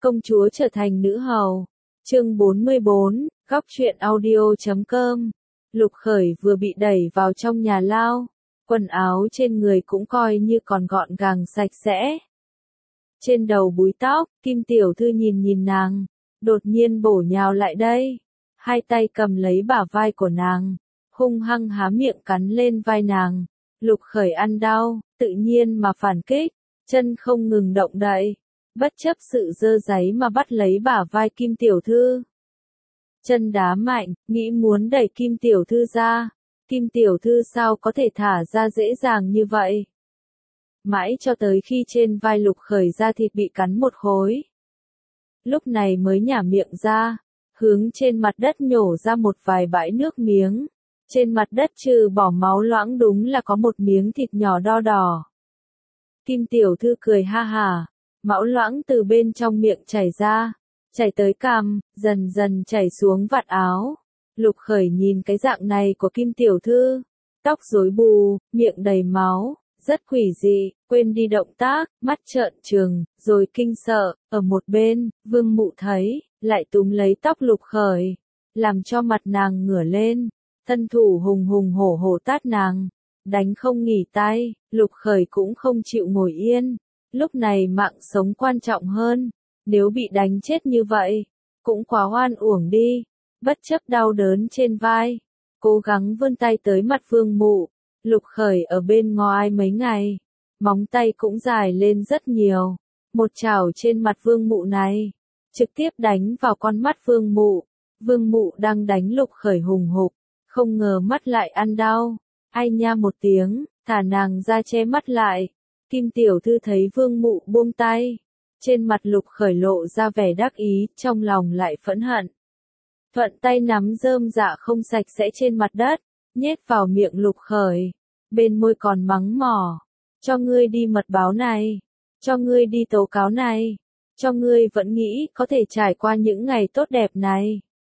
Công chúa trở thành nữ hầu. Chương 44, góc truyện audio.com. Lục Khởi vừa bị đẩy vào trong nhà lao, quần áo trên người cũng coi như còn gọn gàng sạch sẽ. Trên đầu búi tóc, Kim tiểu thư nhìn nàng, đột nhiên bổ nhào lại đây, hai tay cầm lấy bả vai của nàng, hung hăng há miệng cắn lên vai nàng. Lục Khởi ăn đau, tự nhiên mà phản kích, chân không ngừng động đậy, bất chấp sự dơ dáy mà bắt lấy bả vai Kim tiểu thư. Chân đá mạnh, nghĩ muốn đẩy Kim tiểu thư ra. Kim tiểu thư sao có thể thả ra dễ dàng như vậy? Mãi cho tới khi trên vai Lục Khởi da thịt bị cắn một khối. Lúc này mới nhả miệng ra, hướng trên mặt đất nhổ ra một vài bãi nước miếng. Trên mặt đất trừ bỏ máu loãng đúng là có một miếng thịt nhỏ đo đỏ. Kim tiểu thư cười ha hả, máu loãng từ bên trong miệng chảy ra, chảy tới cằm, dần dần chảy xuống vạt áo. Lục Khởi nhìn cái dạng này của Kim tiểu thư, tóc rối bù, miệng đầy máu, rất quỷ dị, quên đi động tác, mắt trợn trừng, rồi kinh sợ. Ở một bên, Vương Mụ thấy, lại túm lấy tóc Lục Khởi, làm cho mặt nàng ngửa lên, thân thủ hùng hùng hổ hổ tát nàng, đánh không nghỉ tay. Lục Khởi cũng không chịu ngồi yên, lúc này mạng sống quan trọng hơn, nếu bị đánh chết như vậy, cũng quá oan uổng đi. Bất chấp đau đớn trên vai, cố gắng vươn tay tới mặt Vương Mụ. Lục Khởi ở bên ngoài mấy ngày, móng tay cũng dài lên rất nhiều, một chảo trên mặt Vương Mụ này, trực tiếp đánh vào con mắt Vương Mụ. Vương Mụ đang đánh Lục Khởi hùng hục, không ngờ mắt lại ăn đau, ai nha một tiếng, thả nàng ra che mắt lại. Kim tiểu thư thấy Vương Mụ buông tay, trên mặt Lục Khởi lộ ra vẻ đắc ý, trong lòng lại phẫn hận. Thuận tay nắm rơm dạ không sạch sẽ trên mặt đất, nhét vào miệng Lục Khởi, bên môi còn mắng mỏ, cho ngươi đi mật báo này, cho ngươi đi tố cáo này, cho ngươi vẫn nghĩ có thể trải qua những ngày tốt đẹp này.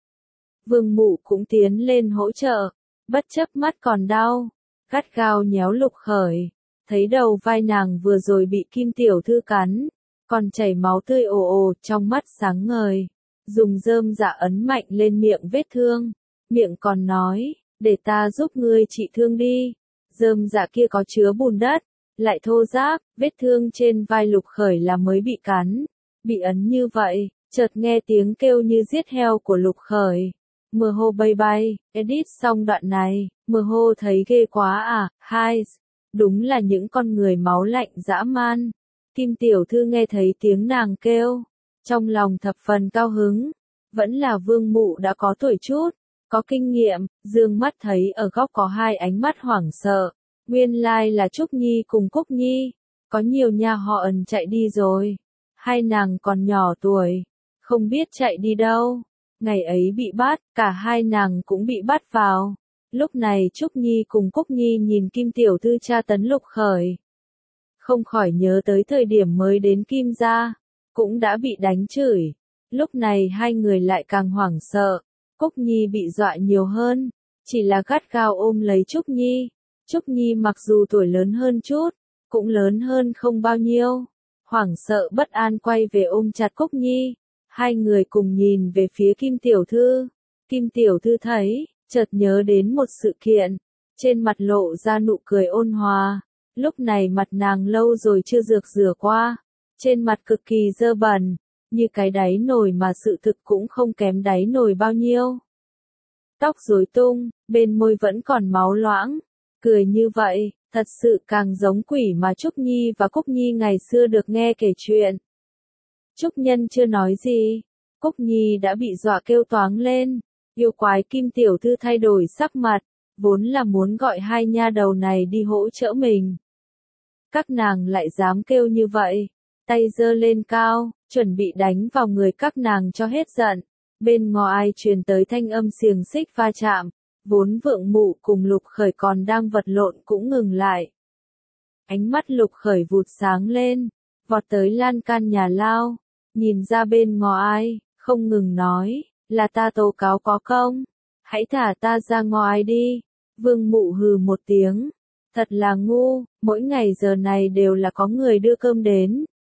Vương Mụ cũng tiến lên hỗ trợ, bất chấp mắt còn đau, gắt gao nhéo Lục Khởi, thấy đầu vai nàng vừa rồi bị Kim tiểu thư cắn, còn chảy máu tươi ồ ồ, trong mắt sáng ngời, dùng rơm dạ ấn mạnh lên miệng vết thương, miệng còn nói, để ta giúp ngươi trị thương đi. Rơm dạ kia có chứa bùn đất, lại thô ráp, vết thương trên vai Lục Khởi là mới bị cắn, bị ấn như vậy, chợt nghe tiếng kêu như giết heo của Lục Khởi. Mưa hô bay bay, edit xong đoạn này, mưa hô thấy ghê quá à, hai, đúng là những con người máu lạnh dã man. Kim tiểu thư nghe thấy tiếng nàng kêu, trong lòng thập phần cao hứng, vẫn là Vương Mụ đã có tuổi chút, có kinh nghiệm, dương mắt thấy ở góc có hai ánh mắt hoảng sợ, nguyên lai là Trúc Nhi cùng Cúc Nhi, có nhiều nhà họ Ẩn chạy đi rồi, hai nàng còn nhỏ tuổi, không biết chạy đi đâu, ngày ấy bị bắt, cả hai nàng cũng bị bắt vào. Lúc này Trúc Nhi cùng Cúc Nhi nhìn Kim tiểu thư tra tấn Lục Khởi, không khỏi nhớ tới thời điểm mới đến Kim gia, cũng đã bị đánh chửi, lúc này hai người lại càng hoảng sợ. Cúc Nhi bị dọa nhiều hơn, chỉ là gắt gao ôm lấy Trúc Nhi. Trúc Nhi mặc dù tuổi lớn hơn chút, cũng lớn hơn không bao nhiêu, hoảng sợ bất an quay về ôm chặt Cúc Nhi. Hai người cùng nhìn về phía Kim tiểu thư. Kim tiểu thư thấy, chợt nhớ đến một sự kiện, trên mặt lộ ra nụ cười ôn hòa. Lúc này mặt nàng lâu rồi chưa rửa qua, trên mặt cực kỳ dơ bẩn, như cái đáy nồi mà sự thực cũng không kém đáy nồi bao nhiêu. Tóc rối tung, bên môi vẫn còn máu loãng, cười như vậy, thật sự càng giống quỷ mà Trúc Nhi và Cúc Nhi ngày xưa được nghe kể chuyện. Trúc Nhân chưa nói gì, Cúc Nhi đã bị dọa kêu toáng lên, yêu quái Kim tiểu thư thay đổi sắc mặt, vốn là muốn gọi hai nha đầu này đi hỗ trợ mình. Các nàng lại dám kêu như vậy, tay giơ lên cao, chuẩn bị đánh vào người các nàng cho hết giận. Bên ngoài truyền tới thanh âm xiềng xích va chạm, vốn Vương Mụ cùng Lục Khởi còn đang vật lộn cũng ngừng lại. Ánh mắt Lục Khởi vụt sáng lên, vọt tới lan can nhà lao, nhìn ra bên ngoài, không ngừng nói, là ta tố cáo có công, hãy thả ta ra ngoài đi. Vương Mụ hừ một tiếng, thật là ngu, mỗi ngày giờ này đều là có người đưa cơm đến,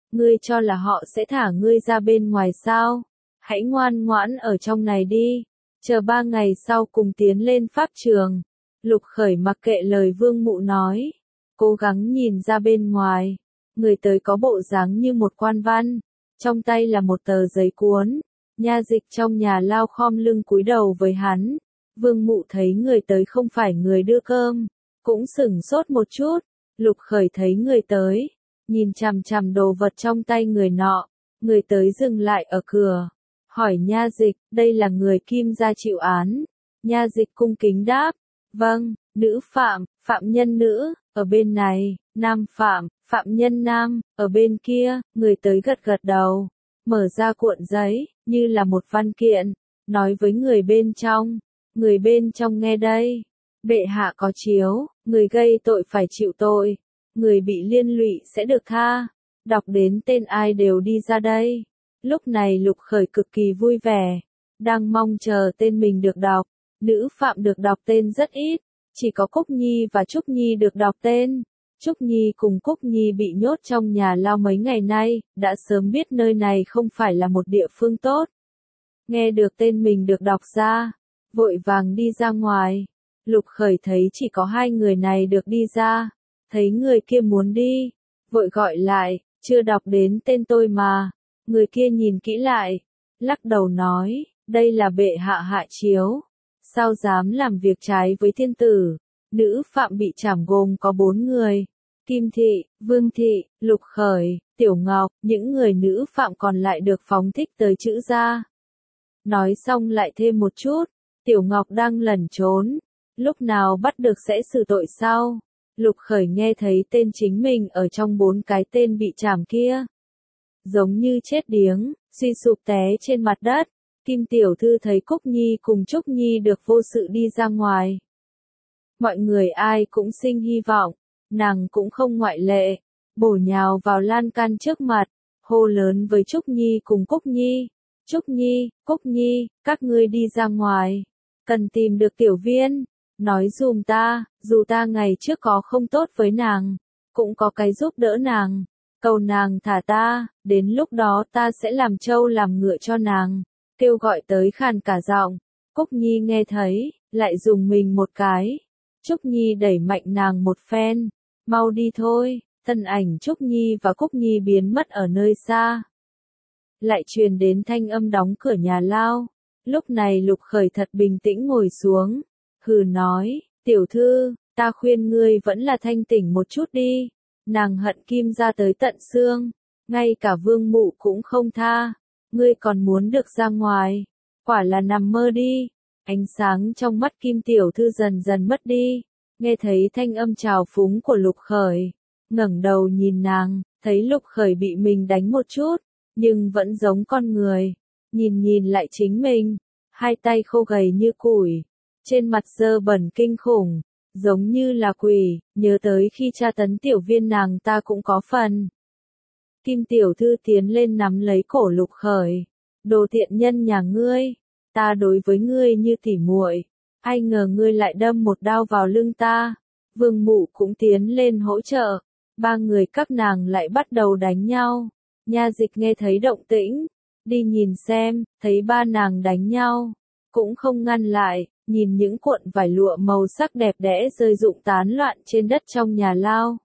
Ngươi cho là họ sẽ thả ngươi ra bên ngoài sao? Hãy ngoan ngoãn ở trong này đi, chờ 3 ngày sau cùng tiến lên pháp trường. Lục Khởi mặc kệ lời Vương Mụ nói, cố gắng nhìn ra bên ngoài. Người tới có bộ dáng như một quan văn, trong tay là một tờ giấy cuốn. Nha dịch trong nhà lao khom lưng cúi đầu với hắn. Vương Mụ thấy người tới không phải người đưa cơm, cũng sửng sốt một chút. Lục Khởi thấy người tới, nhìn chằm chằm đồ vật trong tay người nọ. Người tới dừng lại ở cửa, hỏi nha dịch, đây là người Kim gia chịu án. Nha dịch cung kính đáp, vâng. Nữ phạm, phạm nhân nữ, ở bên này. Nam phạm, phạm nhân nam, ở bên kia. Người tới gật gật đầu, mở ra cuộn giấy, như là một văn kiện, nói với người bên trong. Người bên trong nghe đây, bệ hạ có chiếu, người gây tội phải chịu tội, người bị liên lụy sẽ được tha. Đọc đến tên ai đều đi ra đây. Lúc này Lục Khởi cực kỳ vui vẻ, đang mong chờ tên mình được đọc. Nữ phạm được đọc tên rất ít, chỉ có Cúc Nhi và Trúc Nhi được đọc tên. Trúc Nhi cùng Cúc Nhi bị nhốt trong nhà lao mấy ngày nay, đã sớm biết nơi này không phải là một địa phương tốt. Nghe được tên mình được đọc ra, vội vàng đi ra ngoài. Lục Khởi thấy chỉ có 2 người này được đi ra, thấy người kia muốn đi, vội gọi lại, chưa đọc đến tên tôi mà. Người kia nhìn kỹ lại, lắc đầu nói, đây là bệ hạ hạ chiếu, sao dám làm việc trái với thiên tử. Nữ phạm bị trảm gồm có 4 người, Kim Thị, Vương Thị, Lục Khởi, Tiểu Ngọc. Những người nữ phạm còn lại được phóng thích tới Trữ gia. Nói xong lại thêm một chút, Tiểu Ngọc đang lẩn trốn, lúc nào bắt được sẽ xử tội sau. Lục Khởi nghe thấy tên chính mình ở trong 4 cái tên bị trảm kia, giống như chết điếng, suy sụp té trên mặt đất. Kim tiểu thư thấy Cúc Nhi cùng Trúc Nhi được vô sự đi ra ngoài. Mọi người ai cũng sinh hy vọng, nàng cũng không ngoại lệ, bổ nhào vào lan can trước mặt, hô lớn với Trúc Nhi cùng Cúc Nhi. Trúc Nhi, Cúc Nhi, các ngươi đi ra ngoài, cần tìm được tiểu viên, nói dùm ta, dù ta ngày trước có không tốt với nàng, cũng có cái giúp đỡ nàng, cầu nàng thả ta, đến lúc đó ta sẽ làm trâu làm ngựa cho nàng. Kêu gọi tới khàn cả giọng. Cúc Nhi nghe thấy, lại dùng mình một cái. Trúc Nhi đẩy mạnh nàng một phen, mau đi thôi. Thân ảnh Trúc Nhi và Cúc Nhi biến mất ở nơi xa. Lại truyền đến thanh âm đóng cửa nhà lao. Lúc này Lục Khởi thật bình tĩnh ngồi xuống, hừ nói, tiểu thư, ta khuyên ngươi vẫn là thanh tỉnh một chút đi. Nàng hận Kim gia tới tận xương, ngay cả Vương Mụ cũng không tha. Ngươi còn muốn được ra ngoài, quả là nằm mơ đi. Ánh sáng trong mắt Kim tiểu thư dần dần mất đi, nghe thấy thanh âm trào phúng của Lục Khởi, ngẩng đầu nhìn nàng, thấy Lục Khởi bị mình đánh một chút, nhưng vẫn giống con người, nhìn lại chính mình, 2 tay khô gầy như củi, trên mặt dơ bẩn kinh khủng, giống như là quỷ, nhớ tới khi tra tấn tiểu viên nàng ta cũng có phần. Kim tiểu thư tiến lên nắm lấy cổ Lục Khởi, đồ tiện nhân nhà ngươi, ta đối với ngươi như tỉ muội, ai ngờ ngươi lại đâm một đao vào lưng ta. Vương Mụ cũng tiến lên hỗ trợ, 3 người các nàng lại bắt đầu đánh nhau. Nha dịch nghe thấy động tĩnh, đi nhìn xem, thấy 3 nàng đánh nhau, cũng không ngăn lại, nhìn những cuộn vải lụa màu sắc đẹp đẽ rơi rụng tán loạn trên đất trong nhà lao.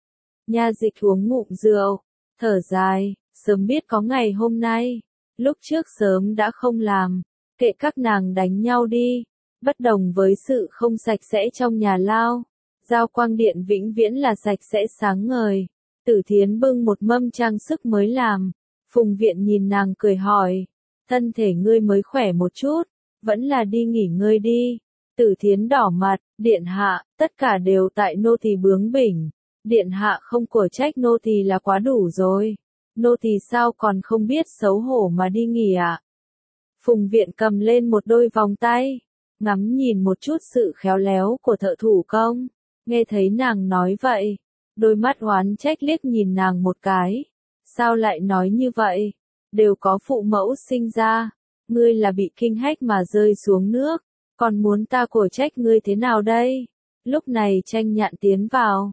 Nha dịch uống ngụm rượu, thở dài, sớm biết có ngày hôm nay, lúc trước sớm đã không làm, kệ các nàng đánh nhau đi. Bất đồng với sự không sạch sẽ trong nhà lao, Giao Quang Điện vĩnh viễn là sạch sẽ sáng ngời. Tử Thiến bưng một mâm trang sức mới làm, Phùng Viện nhìn nàng cười hỏi, thân thể ngươi mới khỏe một chút, vẫn là đi nghỉ ngơi đi. Tử Thiến đỏ mặt, điện hạ, tất cả đều tại nô tỳ bướng bỉnh. Điện hạ không của trách nô tỳ là quá đủ rồi. Nô tỳ sao còn không biết xấu hổ mà đi nghỉ ạ? Phùng Viện cầm lên một đôi vòng tay, ngắm nhìn một chút sự khéo léo của thợ thủ công. Nghe thấy nàng nói vậy, đôi mắt oán trách liếc nhìn nàng một cái. Sao lại nói như vậy? Đều có phụ mẫu sinh ra. Ngươi là bị kinh hách mà rơi xuống nước, còn muốn ta của trách ngươi thế nào đây? Lúc này Tranh Nhạn tiến vào,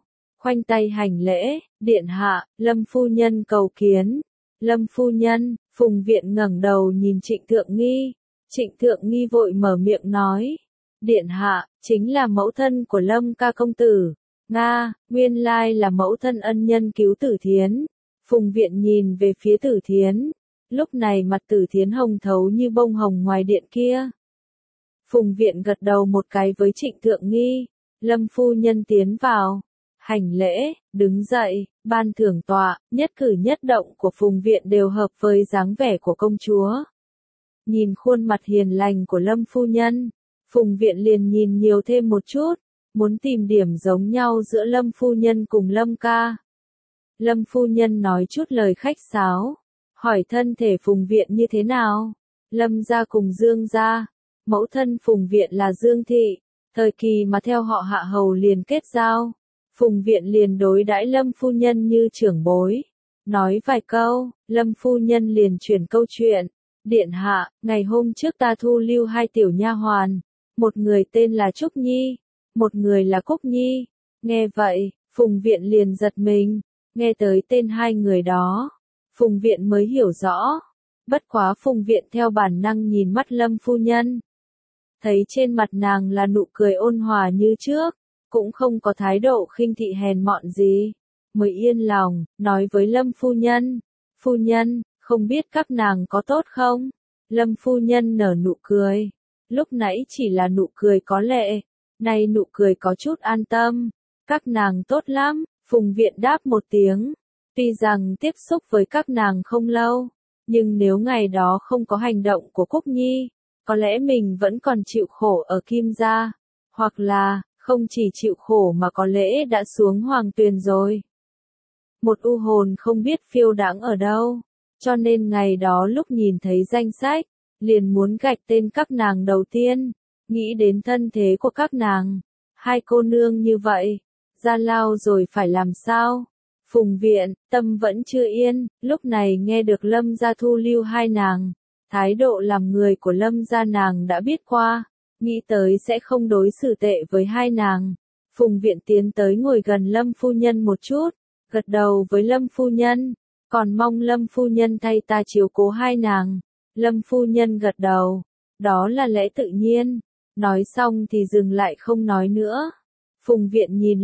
khoanh tay hành lễ, điện hạ, Lâm phu nhân cầu kiến. Lâm phu nhân, Phùng Viện ngẩng đầu nhìn Trịnh Thượng Nghi. Trịnh Thượng Nghi vội mở miệng nói, điện hạ, chính là mẫu thân của Lâm ca công tử. Nga, nguyên lai là mẫu thân ân nhân cứu Tử Thiến. Phùng Viện nhìn về phía Tử Thiến. Lúc này mặt Tử Thiến hồng thấu như bông hồng ngoài điện kia. Phùng Viện gật đầu một cái với Trịnh Thượng Nghi. Lâm phu nhân tiến vào. Hành lễ, đứng dậy, ban thưởng tọa, nhất cử nhất động của Phùng Viện đều hợp với dáng vẻ của công chúa. Nhìn khuôn mặt hiền lành của Lâm phu nhân, Phùng Viện liền nhìn nhiều thêm một chút, muốn tìm điểm giống nhau giữa Lâm phu nhân cùng Lâm ca. Lâm phu nhân nói chút lời khách sáo, hỏi thân thể Phùng Viện như thế nào. Lâm gia cùng Dương gia, mẫu thân Phùng Viện là Dương thị, thời kỳ mà theo họ Hạ hầu liền kết giao. Phùng Viện liền đối đãi Lâm phu nhân như trưởng bối. Nói vài câu, Lâm phu nhân liền chuyển câu chuyện. Điện hạ, ngày hôm trước ta thu lưu hai tiểu nha hoàn. Một người tên là Trúc Nhi, một người là Cúc Nhi. Nghe vậy, Phùng Viện liền giật mình. Nghe tới tên hai người đó, Phùng Viện mới hiểu rõ. Bất quá Phùng Viện theo bản năng nhìn mắt Lâm phu nhân. Thấy trên mặt nàng là nụ cười ôn hòa như trước, cũng không có thái độ khinh thị hèn mọn gì. Mới yên lòng, nói với Lâm phu nhân, không biết các nàng có tốt không? Lâm phu nhân nở nụ cười. Lúc nãy chỉ là nụ cười có lệ, nay nụ cười có chút an tâm. Các nàng tốt lắm, Phùng Viện đáp một tiếng. Tuy rằng tiếp xúc với các nàng không lâu, nhưng nếu ngày đó không có hành động của Cúc Nhi, có lẽ mình vẫn còn chịu khổ ở Kim gia, hoặc là, không chỉ chịu khổ mà có lẽ đã xuống hoàng tuyền rồi. Một u hồn không biết phiêu đãng ở đâu, cho nên ngày đó lúc nhìn thấy danh sách, liền muốn gạch tên các nàng đầu tiên, nghĩ đến thân thế của các nàng. Hai cô nương như vậy, ra lao rồi phải làm sao? Phùng Viện, tâm vẫn chưa yên, lúc này nghe được Lâm gia thu lưu hai nàng. Thái độ làm người của Lâm gia nàng đã biết qua, nghĩ tới sẽ không đối xử tệ với hai nàng. Phùng Viện tiến tới ngồi gần Lâm phu nhân một chút, gật đầu với Lâm phu nhân, còn mong Lâm phu nhân thay ta chiếu cố hai nàng. Lâm phu nhân gật đầu, đó là lẽ tự nhiên. Nói xong thì dừng lại không nói nữa. Phùng Viện nhìn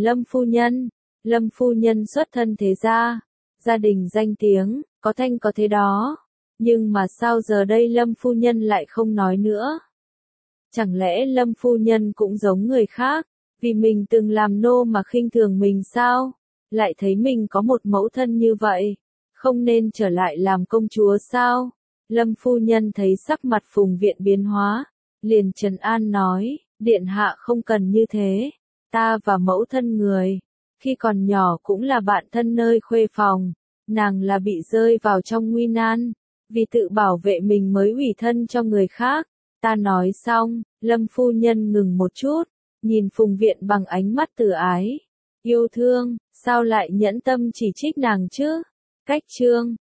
Lâm phu nhân xuất thân thế gia, gia đình danh tiếng, có thanh có thế đó. Nhưng mà sao giờ đây Lâm phu nhân lại không nói nữa? Chẳng lẽ Lâm phu nhân cũng giống người khác, vì mình từng làm nô mà khinh thường mình sao? Lại thấy mình có một mẫu thân như vậy, không nên trở lại làm công chúa sao? Lâm phu nhân thấy sắc mặt Phùng Viện biến hóa, liền trấn an nói, điện hạ không cần như thế, ta và mẫu thân người, khi còn nhỏ cũng là bạn thân nơi khuê phòng, nàng là bị rơi vào trong nguy nan, vì tự bảo vệ mình mới ủy thân cho người khác. Ta nói xong, Lâm phu nhân ngừng một chút, nhìn Phùng Viện bằng ánh mắt từ ái, yêu thương, sao lại nhẫn tâm chỉ trích nàng chứ? Cách chương